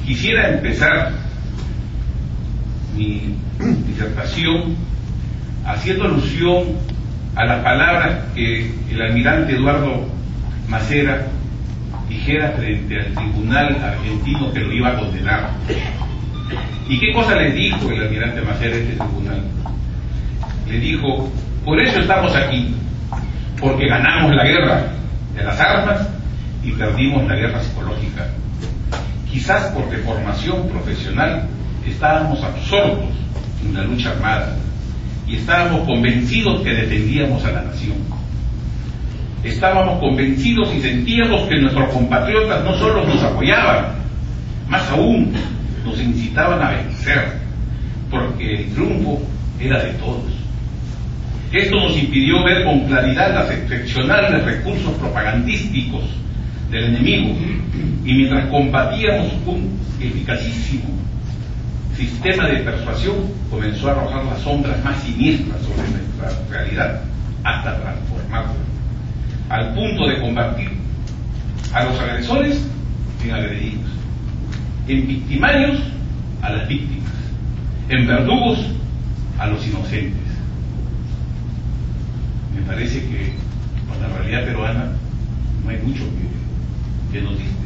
Quisiera empezar mi disertación haciendo alusión a las palabras que el almirante Eduardo Macera dijera frente al tribunal argentino que lo iba a condenar. ¿Y qué cosa les dijo el almirante Macera a este tribunal? Le dijo: por eso estamos aquí, porque ganamos la guerra de las armas y perdimos la guerra psicológica. Quizás por deformación profesional estábamos absortos en la lucha armada y estábamos convencidos que defendíamos a la nación. Estábamos convencidos y sentíamos que nuestros compatriotas no solo nos apoyaban, más aún nos incitaban a vencer, porque el triunfo era de todos. Esto nos impidió ver con claridad los excepcionales recursos propagandísticos del enemigo, y mientras combatíamos un eficacísimo sistema de persuasión, comenzó a arrojar las sombras más siniestras sobre nuestra realidad hasta transformarla, al punto de convertir a los agresores en agredidos, en victimarios a las víctimas, en verdugos a los inocentes. Me parece que con la realidad peruana no hay mucho que nos diste.